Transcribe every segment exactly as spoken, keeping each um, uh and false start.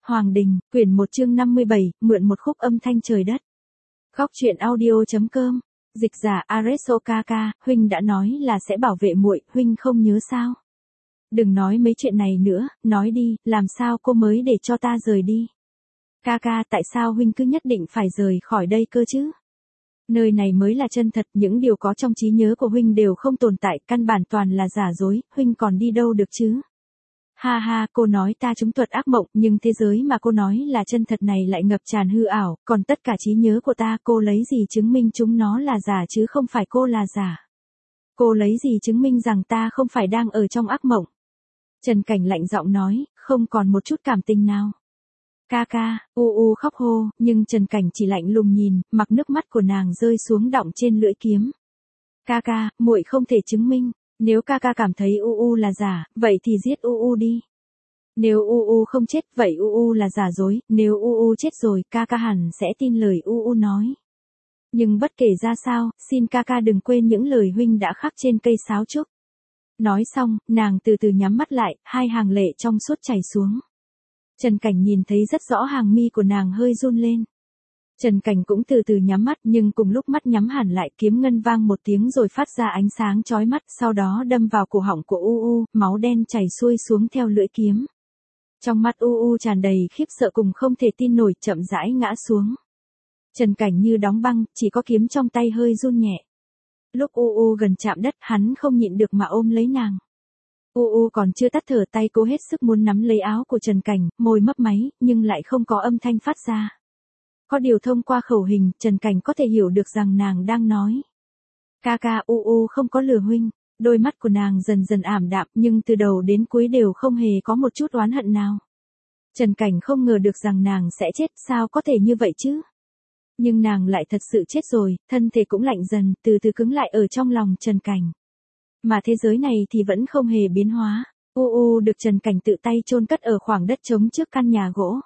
Hoàng Đình, quyển một chương năm mươi bảy, mượn một khúc âm thanh trời đất. Góc truyện audio.com, dịch giả Areso Kaka, huynh đã nói là sẽ bảo vệ muội, huynh không nhớ sao? Đừng nói mấy chuyện này nữa, nói đi, làm sao cô mới để cho ta rời đi? Kaka, tại sao huynh cứ nhất định phải rời khỏi đây cơ chứ? Nơi này mới là chân thật, những điều có trong trí nhớ của huynh đều không tồn tại, căn bản toàn là giả dối, huynh còn đi đâu được chứ? Ha ha, cô nói ta trúng thuật ác mộng, nhưng thế giới mà cô nói là chân thật này lại ngập tràn hư ảo, còn tất cả trí nhớ của ta cô lấy gì chứng minh chúng nó là giả chứ không phải cô là giả? Cô lấy gì chứng minh rằng ta không phải đang ở trong ác mộng? Trần Cảnh lạnh giọng nói, không còn một chút cảm tình nào. Kaka, u u khóc hô, nhưng Trần Cảnh chỉ lạnh lùng nhìn, mặc nước mắt của nàng rơi xuống đọng trên lưỡi kiếm. Kaka, muội không thể chứng minh. Nếu Kaka cảm thấy u u là giả, vậy thì giết u u đi. Nếu u u không chết, vậy u u là giả dối, nếu u u chết rồi, Kaka hẳn sẽ tin lời u u nói. Nhưng bất kể ra sao, xin Kaka đừng quên những lời huynh đã khắc trên cây sáo trúc. Nói xong, nàng từ từ nhắm mắt lại, hai hàng lệ trong suốt chảy xuống. Trần Cảnh nhìn thấy rất rõ hàng mi của nàng hơi run lên. Trần Cảnh cũng từ từ nhắm mắt, nhưng cùng lúc mắt nhắm hẳn lại, kiếm ngân vang một tiếng rồi phát ra ánh sáng chói mắt, sau đó đâm vào cổ họng của u u, máu đen chảy xuôi xuống theo lưỡi kiếm. Trong mắt u u tràn đầy khiếp sợ cùng không thể tin nổi, chậm rãi ngã xuống. Trần Cảnh như đóng băng, chỉ có kiếm trong tay hơi run nhẹ. Lúc u u gần chạm đất, hắn không nhịn được mà ôm lấy nàng. U u còn chưa tắt thở, tay cố hết sức muốn nắm lấy áo của Trần Cảnh, môi mấp máy, nhưng lại không có âm thanh phát ra. Có điều thông qua khẩu hình, Trần Cảnh có thể hiểu được rằng nàng đang nói. Kaka, u u không có lừa huynh. Đôi mắt của nàng dần dần ảm đạm, nhưng từ đầu đến cuối đều không hề có một chút oán hận nào. Trần Cảnh không ngờ được rằng nàng sẽ chết, sao có thể như vậy chứ? Nhưng nàng lại thật sự chết rồi, thân thể cũng lạnh dần, từ từ cứng lại ở trong lòng Trần Cảnh. Mà thế giới này thì vẫn không hề biến hóa. U u được Trần Cảnh tự tay chôn cất ở khoảng đất trống trước căn nhà gỗ.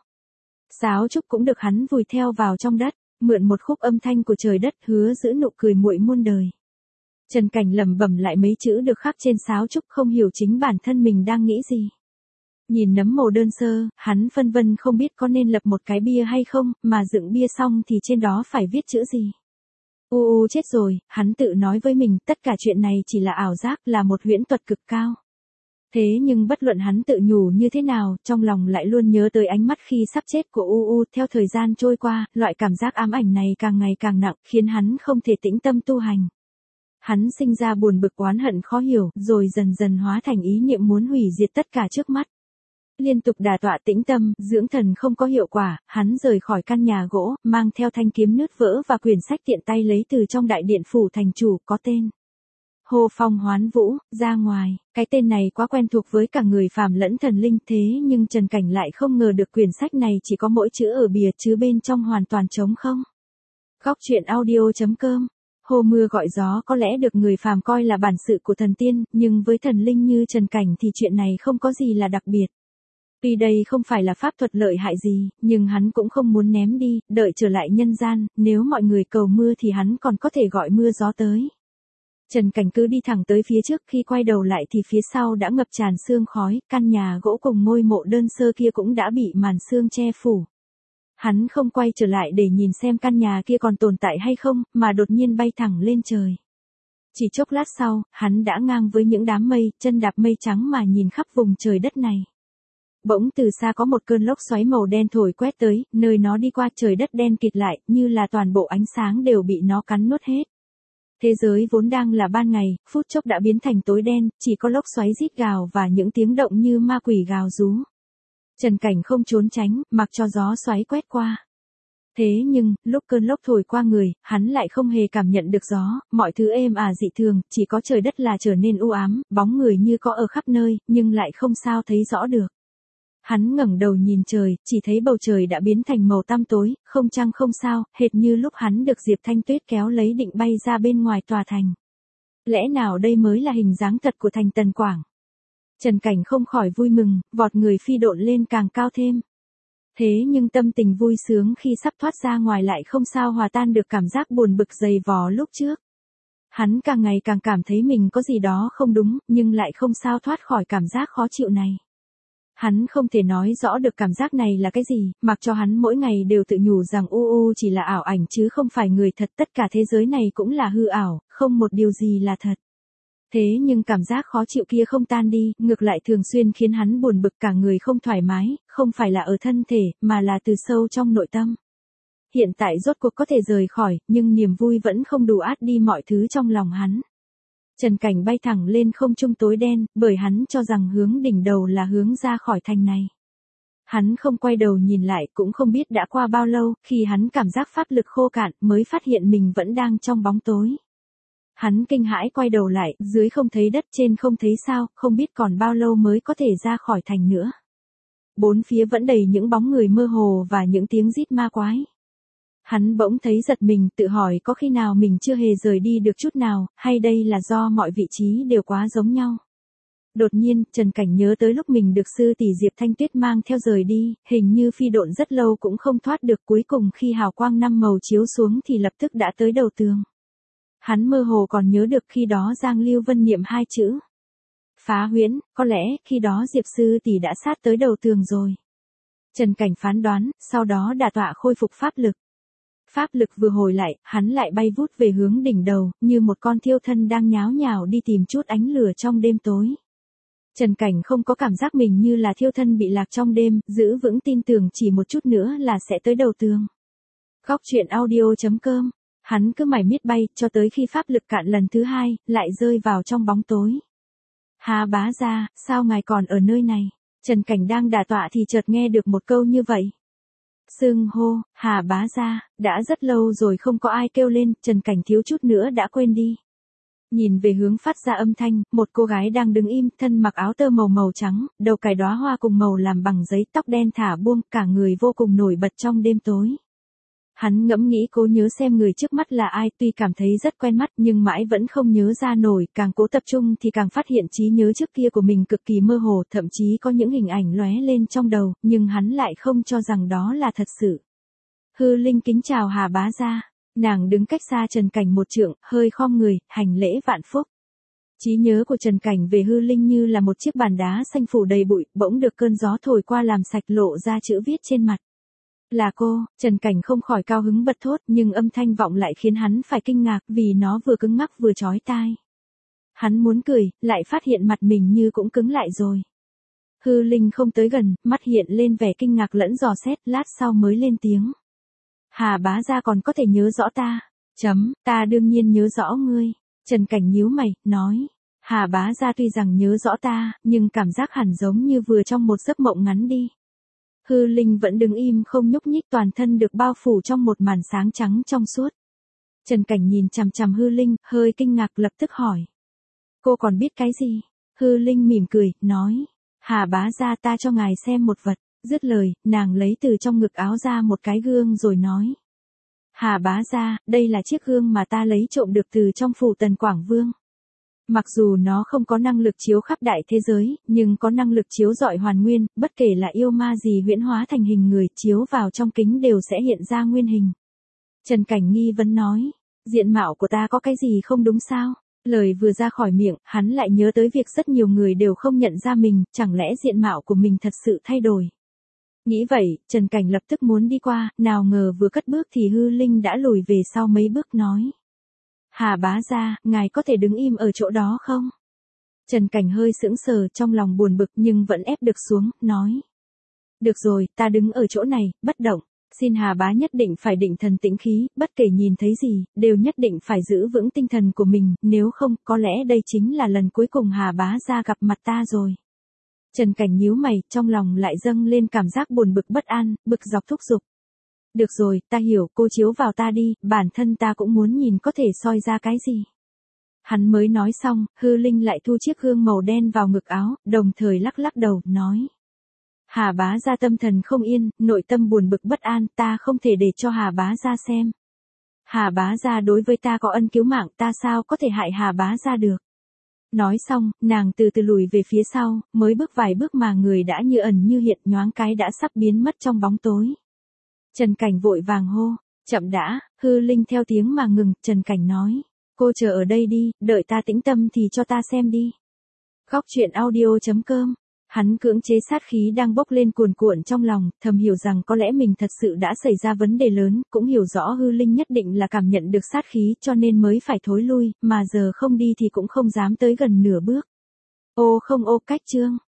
Sáo trúc cũng được hắn vùi theo vào trong đất, mượn một khúc âm thanh của trời đất, hứa giữ nụ cười muội muôn đời. Trần Cảnh lẩm bẩm lại mấy chữ được khắc trên sáo trúc, không hiểu chính bản thân mình đang nghĩ gì. Nhìn nấm mồ đơn sơ, hắn phân vân không biết có nên lập một cái bia hay không, mà dựng bia xong thì trên đó phải viết chữ gì. U u chết rồi, hắn tự nói với mình, tất cả chuyện này chỉ là ảo giác, là một huyễn thuật cực cao. Thế nhưng bất luận hắn tự nhủ như thế nào, trong lòng lại luôn nhớ tới ánh mắt khi sắp chết của u u. Theo thời gian trôi qua, loại cảm giác ám ảnh này càng ngày càng nặng, khiến hắn không thể tĩnh tâm tu hành. Hắn sinh ra buồn bực oán hận khó hiểu, rồi dần dần hóa thành ý niệm muốn hủy diệt tất cả trước mắt. Liên tục đả tọa tĩnh tâm, dưỡng thần không có hiệu quả, hắn rời khỏi căn nhà gỗ, mang theo thanh kiếm nứt vỡ và quyển sách tiện tay lấy từ trong đại điện phủ thành chủ, có tên Hồ Phong Hoán Vũ, ra ngoài. Cái tên này quá quen thuộc với cả người phàm lẫn thần linh, thế nhưng Trần Cảnh lại không ngờ được quyển sách này chỉ có mỗi chữ ở bìa chứ bên trong hoàn toàn trống không. Góc truyện audio.com. Hồ mưa gọi gió có lẽ được người phàm coi là bản sự của thần tiên, nhưng với thần linh như Trần Cảnh thì chuyện này không có gì là đặc biệt. Tuy đây không phải là pháp thuật lợi hại gì, nhưng hắn cũng không muốn ném đi, đợi trở lại nhân gian, nếu mọi người cầu mưa thì hắn còn có thể gọi mưa gió tới. Trần Cảnh cứ đi thẳng tới phía trước, khi quay đầu lại thì phía sau đã ngập tràn sương khói, căn nhà gỗ cùng ngôi mộ đơn sơ kia cũng đã bị màn sương che phủ. Hắn không quay trở lại để nhìn xem căn nhà kia còn tồn tại hay không, mà đột nhiên bay thẳng lên trời. Chỉ chốc lát sau, hắn đã ngang với những đám mây, chân đạp mây trắng mà nhìn khắp vùng trời đất này. Bỗng từ xa có một cơn lốc xoáy màu đen thổi quét tới, nơi nó đi qua trời đất đen kịt lại, như là toàn bộ ánh sáng đều bị nó cắn nuốt hết. Thế giới vốn đang là ban ngày, phút chốc đã biến thành tối đen, chỉ có lốc xoáy rít gào và những tiếng động như ma quỷ gào rú. Trần Cảnh không trốn tránh, mặc cho gió xoáy quét qua. Thế nhưng, lúc cơn lốc thổi qua người, hắn lại không hề cảm nhận được gió, mọi thứ êm ả dị thường, chỉ có trời đất là trở nên u ám, bóng người như có ở khắp nơi, nhưng lại không sao thấy rõ được. Hắn ngẩng đầu nhìn trời, chỉ thấy bầu trời đã biến thành màu tăm tối, không trăng không sao, hệt như lúc hắn được Diệp Thanh Tuyết kéo lấy định bay ra bên ngoài tòa thành. Lẽ nào đây mới là hình dáng thật của thành Tần Quảng? Trần Cảnh không khỏi vui mừng, vọt người phi độn lên càng cao thêm. Thế nhưng tâm tình vui sướng khi sắp thoát ra ngoài lại không sao hòa tan được cảm giác buồn bực dày vò lúc trước. Hắn càng ngày càng cảm thấy mình có gì đó không đúng, nhưng lại không sao thoát khỏi cảm giác khó chịu này. Hắn không thể nói rõ được cảm giác này là cái gì, mặc cho hắn mỗi ngày đều tự nhủ rằng u u chỉ là ảo ảnh chứ không phải người thật, tất cả thế giới này cũng là hư ảo, không một điều gì là thật. Thế nhưng cảm giác khó chịu kia không tan đi, ngược lại thường xuyên khiến hắn buồn bực, cả người không thoải mái, không phải là ở thân thể, mà là từ sâu trong nội tâm. Hiện tại rốt cuộc có thể rời khỏi, nhưng niềm vui vẫn không đủ át đi mọi thứ trong lòng hắn. Trần Cảnh bay thẳng lên không trung tối đen, bởi hắn cho rằng hướng đỉnh đầu là hướng ra khỏi thành này. Hắn không quay đầu nhìn lại, cũng không biết đã qua bao lâu, khi hắn cảm giác pháp lực khô cạn, mới phát hiện mình vẫn đang trong bóng tối. Hắn kinh hãi quay đầu lại, dưới không thấy đất, trên không thấy sao, không biết còn bao lâu mới có thể ra khỏi thành nữa. Bốn phía vẫn đầy những bóng người mơ hồ và những tiếng rít ma quái. Hắn bỗng thấy giật mình, tự hỏi có khi nào mình chưa hề rời đi được chút nào, hay đây là do mọi vị trí đều quá giống nhau. Đột nhiên, Trần Cảnh nhớ tới lúc mình được sư tỷ Diệp Thanh Tuyết mang theo rời đi, hình như phi độn rất lâu cũng không thoát được, cuối cùng khi hào quang năm màu chiếu xuống thì lập tức đã tới đầu tường. Hắn mơ hồ còn nhớ được khi đó Giang Lưu Vân niệm hai chữ phá huyễn, có lẽ khi đó Diệp sư tỷ đã sát tới đầu tường rồi. Trần Cảnh phán đoán, sau đó đả tọa khôi phục pháp lực. Pháp lực vừa hồi lại, hắn lại bay vút về hướng đỉnh đầu, như một con thiêu thân đang nháo nhào đi tìm chút ánh lửa trong đêm tối. Trần Cảnh không có cảm giác mình như là thiêu thân bị lạc trong đêm, giữ vững tin tưởng chỉ một chút nữa là sẽ tới đầu tường. Góc truyện audio chấm com. Hắn cứ mải miết bay, cho tới khi pháp lực cạn lần thứ hai, lại rơi vào trong bóng tối. Hà bá gia, sao ngài còn ở nơi này? Trần Cảnh đang đả tọa thì chợt nghe được một câu như vậy. Xưng hô, Hà bá gia, đã rất lâu rồi không có ai kêu lên, Trần Cảnh thiếu chút nữa đã quên đi. Nhìn về hướng phát ra âm thanh, một cô gái đang đứng im, thân mặc áo tơ màu màu trắng, đầu cài đóa hoa cùng màu làm bằng giấy, tóc đen thả buông, cả người vô cùng nổi bật trong đêm tối. Hắn ngẫm nghĩ cố nhớ xem người trước mắt là ai, tuy cảm thấy rất quen mắt nhưng mãi vẫn không nhớ ra nổi, càng cố tập trung thì càng phát hiện trí nhớ trước kia của mình cực kỳ mơ hồ, thậm chí có những hình ảnh lóe lên trong đầu, nhưng hắn lại không cho rằng đó là thật sự. Hư Linh kính chào Hà bá gia, nàng đứng cách xa Trần Cảnh một trượng, hơi khom người, hành lễ vạn phúc. Trí nhớ của Trần Cảnh về Hư Linh như là một chiếc bàn đá xanh phủ đầy bụi, bỗng được cơn gió thổi qua làm sạch, lộ ra chữ viết trên mặt. Là cô, Trần Cảnh không khỏi cao hứng bật thốt, nhưng âm thanh vọng lại khiến hắn phải kinh ngạc vì nó vừa cứng ngắc vừa chói tai. Hắn muốn cười, lại phát hiện mặt mình như cũng cứng lại rồi. Hư Linh không tới gần, mắt hiện lên vẻ kinh ngạc lẫn dò xét, lát sau mới lên tiếng. Hà bá gia còn có thể nhớ rõ ta. Chấm, ta đương nhiên nhớ rõ ngươi. Trần Cảnh nhíu mày, nói. Hà bá gia tuy rằng nhớ rõ ta, nhưng cảm giác hẳn giống như vừa trong một giấc mộng ngắn đi. Hư Linh vẫn đứng im không nhúc nhích, toàn thân được bao phủ trong một màn sáng trắng trong suốt. Trần Cảnh nhìn chằm chằm Hư Linh, hơi kinh ngạc lập tức hỏi. Cô còn biết cái gì? Hư Linh mỉm cười, nói. Hà bá gia, ta cho ngài xem một vật. Dứt lời, nàng lấy từ trong ngực áo ra một cái gương rồi nói. Hà bá gia, đây là chiếc gương mà ta lấy trộm được từ trong phủ Tần Quảng Vương. Mặc dù nó không có năng lực chiếu khắp đại thế giới, nhưng có năng lực chiếu rọi hoàn nguyên, bất kể là yêu ma gì huyễn hóa thành hình người, chiếu vào trong kính đều sẽ hiện ra nguyên hình. Trần Cảnh nghi vấn nói, diện mạo của ta có cái gì không đúng sao? Lời vừa ra khỏi miệng, hắn lại nhớ tới việc rất nhiều người đều không nhận ra mình, chẳng lẽ diện mạo của mình thật sự thay đổi. Nghĩ vậy, Trần Cảnh lập tức muốn đi qua, nào ngờ vừa cất bước thì Hư Linh đã lùi về sau mấy bước nói. Hà bá gia, ngài có thể đứng im ở chỗ đó không? Trần Cảnh hơi sững sờ, trong lòng buồn bực nhưng vẫn ép được xuống, nói. Được rồi, ta đứng ở chỗ này, bất động. Xin Hà bá nhất định phải định thần tĩnh khí, bất kể nhìn thấy gì, đều nhất định phải giữ vững tinh thần của mình, nếu không, có lẽ đây chính là lần cuối cùng Hà bá gia gặp mặt ta rồi. Trần Cảnh nhíu mày, trong lòng lại dâng lên cảm giác buồn bực bất an, bực dọc thúc giục. Được rồi, ta hiểu, cô chiếu vào ta đi, bản thân ta cũng muốn nhìn có thể soi ra cái gì. Hắn mới nói xong, Hư Linh lại thu chiếc gương màu đen vào ngực áo, đồng thời lắc lắc đầu, nói. Hà bá gia tâm thần không yên, nội tâm buồn bực bất an, ta không thể để cho Hà bá gia xem. Hà bá gia đối với ta có ân cứu mạng, ta sao có thể hại Hà bá gia được. Nói xong, nàng từ từ lùi về phía sau, mới bước vài bước mà người đã như ẩn như hiện, nhoáng cái đã sắp biến mất trong bóng tối. Trần Cảnh vội vàng hô, chậm đã. Hư Linh theo tiếng mà ngừng, Trần Cảnh nói. Cô chờ ở đây đi, đợi ta tĩnh tâm thì cho ta xem đi. Góc truyện audio chấm com Hắn cưỡng chế sát khí đang bốc lên cuồn cuộn trong lòng, thầm hiểu rằng có lẽ mình thật sự đã xảy ra vấn đề lớn, cũng hiểu rõ hư linh nhất định là cảm nhận được sát khí cho nên mới phải thối lui, mà giờ không đi thì cũng không dám tới gần nửa bước. Ô không ô cách chương.